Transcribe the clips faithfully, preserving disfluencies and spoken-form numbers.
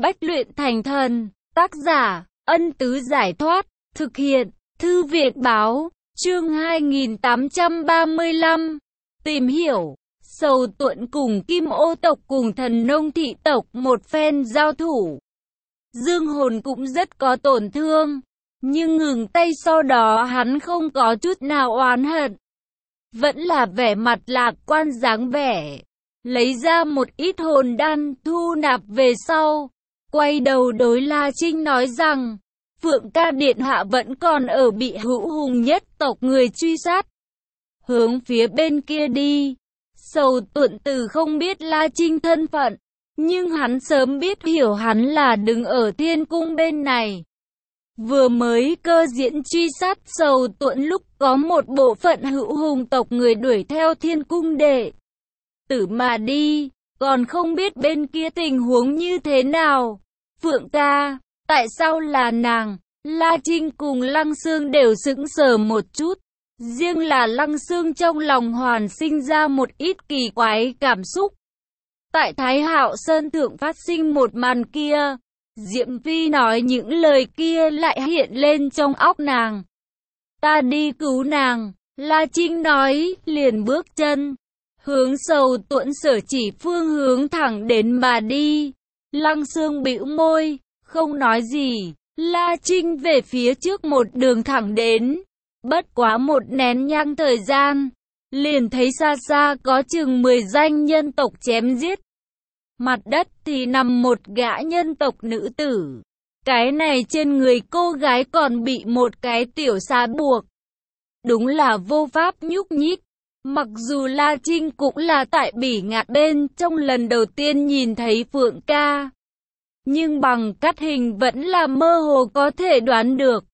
Bách luyện thành thần, tác giả, Ân Tứ Giải Thoát, thực hiện, Thư viện Báo, chương hai nghìn tám trăm ba mươi lăm, tìm hiểu, Sầu Tuận cùng Kim Ô tộc cùng Thần Nông thị tộc một phen giao thủ. Dương hồn cũng rất có tổn thương, nhưng ngừng tay sau đó hắn không có chút nào oán hận. Vẫn là vẻ mặt lạc quan dáng vẻ, lấy ra một ít hồn đan thu nạp về sau, quay đầu đối La Trinh nói rằng, Phượng ca điện hạ vẫn còn ở bị hữu hùng nhất tộc người truy sát. Hướng phía bên kia đi. Sầu Tuận từ không biết La Trinh thân phận, nhưng hắn sớm biết hiểu hắn là đứng ở thiên cung bên này. Vừa mới cơ diễn truy sát Sầu Tuận lúc có một bộ phận hữu hùng tộc người đuổi theo thiên cung đệ tử mà đi, còn không biết bên kia tình huống như thế nào. Phượng ca, tại sao là nàng? La Trinh cùng Lăng Xương đều sững sờ một chút. Riêng là Lăng Xương trong lòng hoàn sinh ra một ít kỳ quái cảm xúc. Tại Thái Hạo Sơn thượng phát sinh một màn kia, Diệm Phi nói những lời kia lại hiện lên trong óc nàng. Ta đi cứu nàng, La Trinh nói, liền bước chân, hướng Sầu Tuận sở chỉ phương hướng thẳng đến mà đi. Lăng Xương bĩu môi, không nói gì. La Trinh về phía trước một đường thẳng đến. Bất quá một nén nhang thời gian, liền thấy xa xa có chừng mười danh nhân tộc chém giết. Mặt đất thì nằm một gã nhân tộc nữ tử. Cái này trên người cô gái còn bị một cái tiểu xà buộc. Đúng là vô pháp nhúc nhích. Mặc dù La Trinh cũng là tại Bỉ Ngạn bên trong lần đầu tiên nhìn thấy Phượng ca, nhưng bằng cắt hình vẫn là mơ hồ có thể đoán được.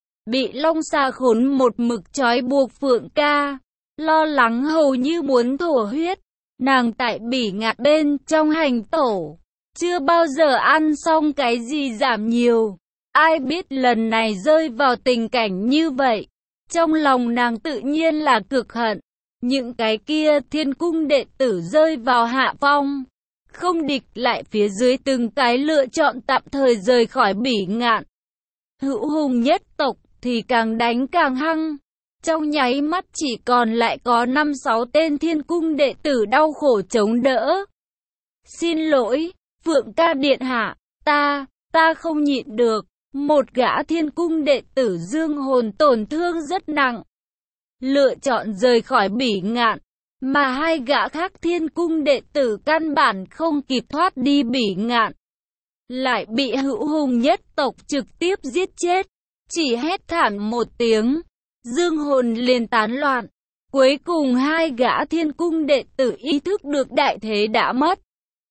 Bị long xà khốn một mực trói buộc Phượng ca, lo lắng hầu như muốn thổ huyết. Nàng tại Bỉ Ngạn bên trong hành tổ, chưa bao giờ ăn xong cái gì giảm nhiều. Ai biết lần này rơi vào tình cảnh như vậy, trong lòng nàng tự nhiên là cực hận. Những cái kia thiên cung đệ tử rơi vào hạ phong, không địch lại phía dưới từng cái lựa chọn tạm thời rời khỏi Bỉ Ngạn. Hữu hùng nhất tộc thì càng đánh càng hăng. Trong nháy mắt chỉ còn lại có năm sáu tên thiên cung đệ tử đau khổ chống đỡ. Xin lỗi, Phượng ca điện hạ, ta, ta không nhịn được. Một gã thiên cung đệ tử dương hồn tổn thương rất nặng, lựa chọn rời khỏi Bỉ Ngạn, mà hai gã khác thiên cung đệ tử căn bản không kịp thoát đi Bỉ Ngạn, lại bị hữu hùng nhất tộc trực tiếp giết chết. Chỉ hét thảm một tiếng, dương hồn liền tán loạn. Cuối cùng hai gã thiên cung đệ tử ý thức được đại thế đã mất,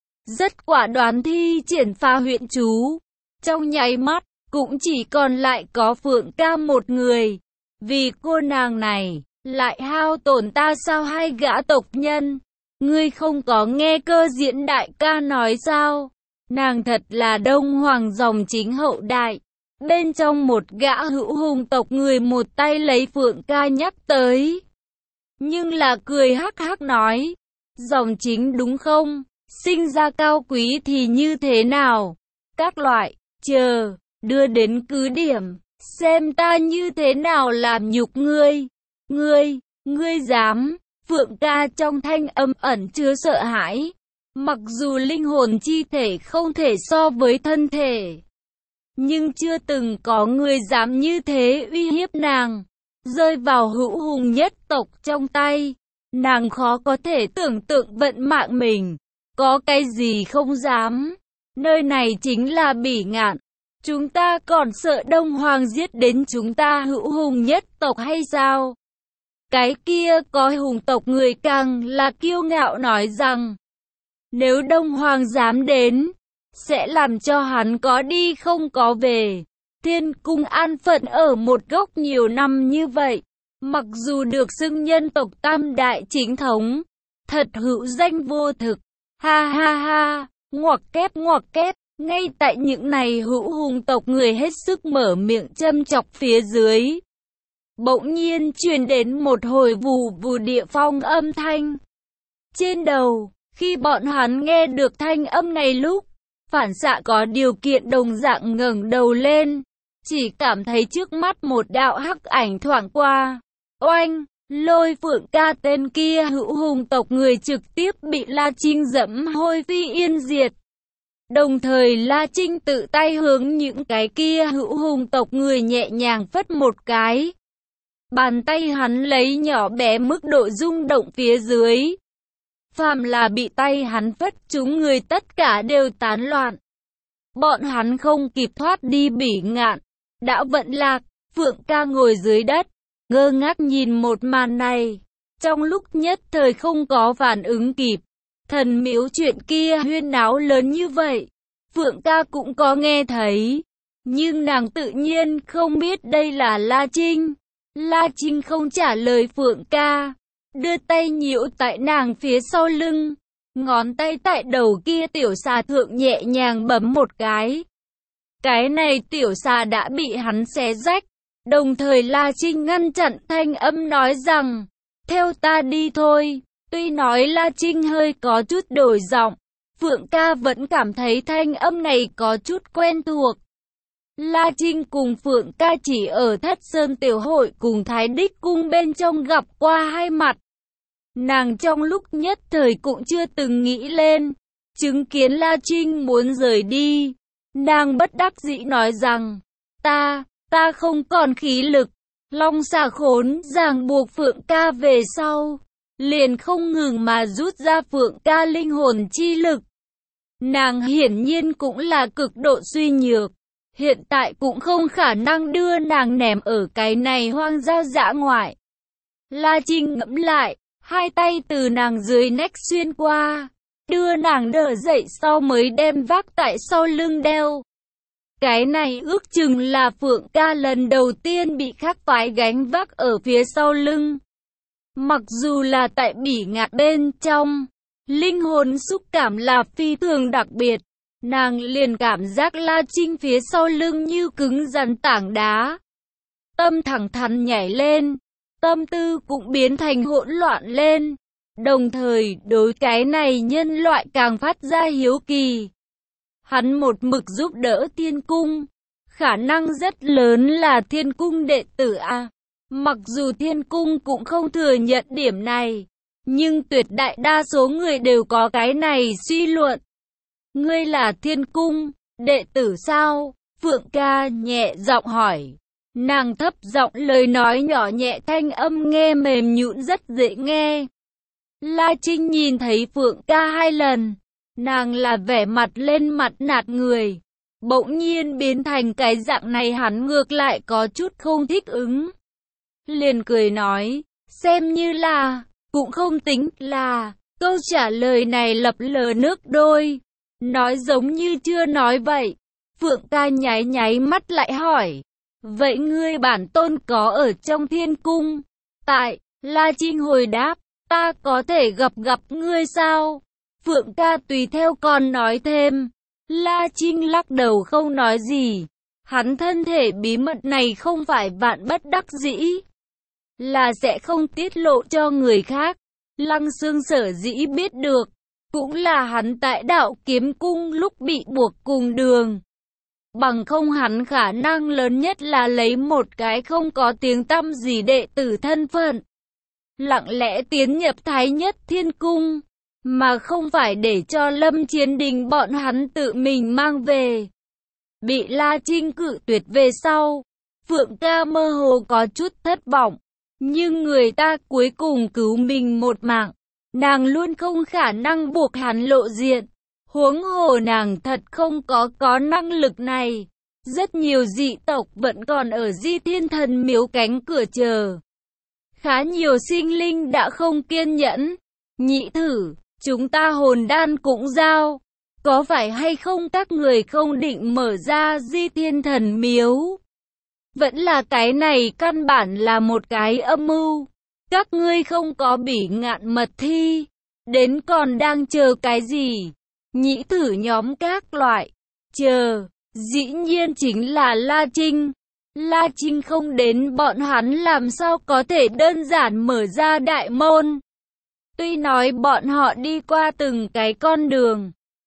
rất quả đoán thi triển pha huyện chú. Trong nháy mắt, cũng chỉ còn lại có Phượng ca một người. Vì cô nàng này, lại hao tổn ta sao? Hai gã tộc nhân, ngươi không có nghe cơ diễn đại ca nói sao? Nàng thật là Đông Hoàng dòng chính hậu đại. Bên trong một gã hữu hùng tộc người một tay lấy Phượng ca nhắc tới, nhưng là cười hắc hắc nói, dòng chính đúng không? Sinh ra cao quý thì như thế nào? Các loại, chờ, đưa đến cứ điểm, xem ta như thế nào làm nhục ngươi. Ngươi, ngươi dám? Phượng ca trong thanh âm ẩn chứa sợ hãi. Mặc dù linh hồn chi thể không thể so với thân thể, nhưng chưa từng có người dám như thế uy hiếp nàng. Rơi vào hữu hùng nhất tộc trong tay, nàng khó có thể tưởng tượng vận mạng mình. Có cái gì không dám? Nơi này chính là Bỉ Ngạn. Chúng ta còn sợ Đông Hoàng giết đến chúng ta hữu hùng nhất tộc hay sao? Cái kia có hùng tộc người càng là kiêu ngạo nói rằng, nếu Đông Hoàng dám đến, sẽ làm cho hắn có đi không có về. Thiên cung an phận ở một góc nhiều năm như vậy, mặc dù được xưng nhân tộc tam đại chính thống, thật hữu danh vô thực. Ha ha ha, ngoặc kép ngoặc kép. Ngay tại những này hữu hùng tộc người hết sức mở miệng châm chọc phía dưới, bỗng nhiên truyền đến một hồi vù vù địa phong âm thanh. Trên đầu, khi bọn hắn nghe được thanh âm này lúc, phản xạ có điều kiện đồng dạng ngẩng đầu lên, chỉ cảm thấy trước mắt một đạo hắc ảnh thoảng qua. Oanh! Lôi Phượng Ca tên kia hữu hùng tộc người trực tiếp bị La Trinh dẫm hôi phi yên diệt. Đồng thời La Trinh tự tay hướng những cái kia hữu hùng tộc người nhẹ nhàng phất một cái. Bàn tay hắn lấy nhỏ bé mức độ rung động phía dưới. Phàm là bị tay hắn phất chúng người tất cả đều tán loạn. Bọn hắn không kịp thoát đi Bỉ Ngạn, đã vận lạc. Phượng Ca ngồi dưới đất, ngơ ngác nhìn một màn này. Trong lúc nhất thời không có phản ứng kịp. Thần miếu chuyện kia huyên náo lớn như vậy, Phượng Ca cũng có nghe thấy. Nhưng nàng tự nhiên không biết đây là La Trinh. La Trinh không trả lời Phượng Ca, đưa tay nhiễu tại nàng phía sau lưng. Ngón tay tại đầu kia tiểu xà thượng nhẹ nhàng bấm một cái. Cái này tiểu xà đã bị hắn xé rách. Đồng thời La Trinh ngăn chặn thanh âm nói rằng, theo ta đi thôi. Tuy nói La Trinh hơi có chút đổi giọng, Phượng Ca vẫn cảm thấy thanh âm này có chút quen thuộc. La Trinh cùng Phượng Ca chỉ ở Thất Sơn Tiểu Hội cùng Thái Đích Cung bên trong gặp qua hai mặt. Nàng trong lúc nhất thời cũng chưa từng nghĩ lên, chứng kiến La Trinh muốn rời đi. Nàng bất đắc dĩ nói rằng, ta, ta không còn khí lực. Long xà khốn ràng buộc Phượng Ca về sau, liền không ngừng mà rút ra Phượng Ca linh hồn chi lực. Nàng hiển nhiên cũng là cực độ suy nhược, hiện tại cũng không khả năng đưa nàng ném ở cái này hoang dã dã ngoại. La Trinh ngẫm lại, hai tay từ nàng dưới nách xuyên qua, đưa nàng đỡ dậy sau mới đem vác tại sau lưng đeo. Cái này ước chừng là Phượng Ca lần đầu tiên bị khác phái gánh vác ở phía sau lưng. Mặc dù là tại Bỉ Ngạn bên trong, linh hồn xúc cảm là phi thường đặc biệt. Nàng liền cảm giác La Trinh phía sau lưng như cứng rắn tảng đá. Tâm thẳng thắn nhảy lên, tâm tư cũng biến thành hỗn loạn lên. Đồng thời đối cái này nhân loại càng phát ra hiếu kỳ. Hắn một mực giúp đỡ Thiên Cung, khả năng rất lớn là Thiên Cung đệ tử a. Mặc dù Thiên Cung cũng không thừa nhận điểm này, nhưng tuyệt đại đa số người đều có cái này suy luận. Ngươi là Thiên Cung đệ tử sao? Phượng Ca nhẹ giọng hỏi. Nàng thấp giọng lời nói nhỏ nhẹ, thanh âm nghe mềm nhũn rất dễ nghe. La Trinh nhìn thấy Phượng Ca hai lần, nàng là vẻ mặt lên mặt nạt người, bỗng nhiên biến thành cái dạng này, hắn ngược lại có chút không thích ứng. Liền cười nói, xem như là, cũng không tính là. Câu trả lời này lập lờ nước đôi, nói giống như chưa nói vậy. Phượng Ca nháy nháy mắt lại hỏi, vậy ngươi bản tôn có ở trong Thiên Cung? Tại, La Trinh hồi đáp, ta có thể gặp gặp ngươi sao? Phượng Ca tùy theo còn nói thêm. La Trinh lắc đầu không nói gì. Hắn thân thể bí mật này không phải vạn bất đắc dĩ, là sẽ không tiết lộ cho người khác. Lăng Xương sở dĩ biết được, cũng là hắn tại Đạo Kiếm Cung lúc bị buộc cùng đường. Bằng không hắn khả năng lớn nhất là lấy một cái không có tiếng tăm gì đệ tử thân phận, lặng lẽ tiến nhập Thái Nhất Thiên Cung, mà không phải để cho Lâm Chiến Đình bọn hắn tự mình mang về. Bị La Trinh cự tuyệt về sau, Phượng Ca mơ hồ có chút thất vọng, nhưng người ta cuối cùng cứu mình một mạng, nàng luôn không khả năng buộc hắn lộ diện. Huống hồ nàng thật không có có năng lực này. Rất nhiều dị tộc vẫn còn ở Di Thiên Thần Miếu cánh cửa chờ. Khá nhiều sinh linh đã không kiên nhẫn. Nhị thử, chúng ta hồn đan cũng giao. Có phải hay không các người không định mở ra Di Thiên Thần Miếu? Vẫn là cái này căn bản là một cái âm mưu. Các ngươi không có Bỉ Ngạn mật thi, đến còn đang chờ cái gì? Nhĩ thử nhóm các loại, chờ, dĩ nhiên chính là La Trinh. La Trinh không đến, bọn hắn làm sao có thể đơn giản mở ra đại môn. Tuy nói bọn họ đi qua từng cái con đường,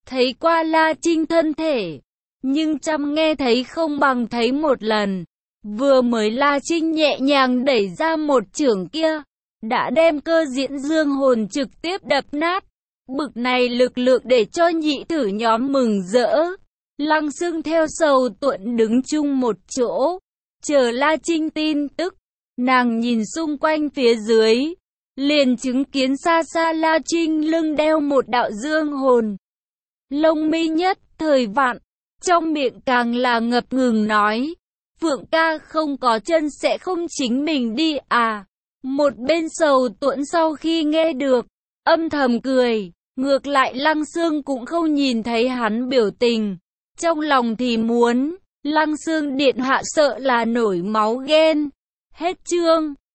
thấy qua La Trinh thân thể, nhưng trăm nghe thấy không bằng thấy một lần. Vừa mới La Trinh nhẹ nhàng đẩy ra một chưởng kia, đã đem cơ diễn dương hồn trực tiếp đập nát. Bực này lực lượng để cho nhị thử nhóm mừng rỡ. Lăng Xương theo Sầu Tuận đứng chung một chỗ, chờ La Trinh tin tức. Nàng nhìn xung quanh phía dưới, liền chứng kiến xa xa La Trinh lưng đeo một đạo dương hồn. Lông mi nhất thời vặn, trong miệng càng là ngập ngừng nói, Phượng ca không có chân sẽ không chính mình đi à. Một bên Sầu Tuận sau khi nghe được, âm thầm cười, ngược lại Lăng Xương cũng không nhìn thấy hắn biểu tình. Trong lòng thì muốn, Lăng Xương điện hạ sợ là nổi máu ghen. Hết chương.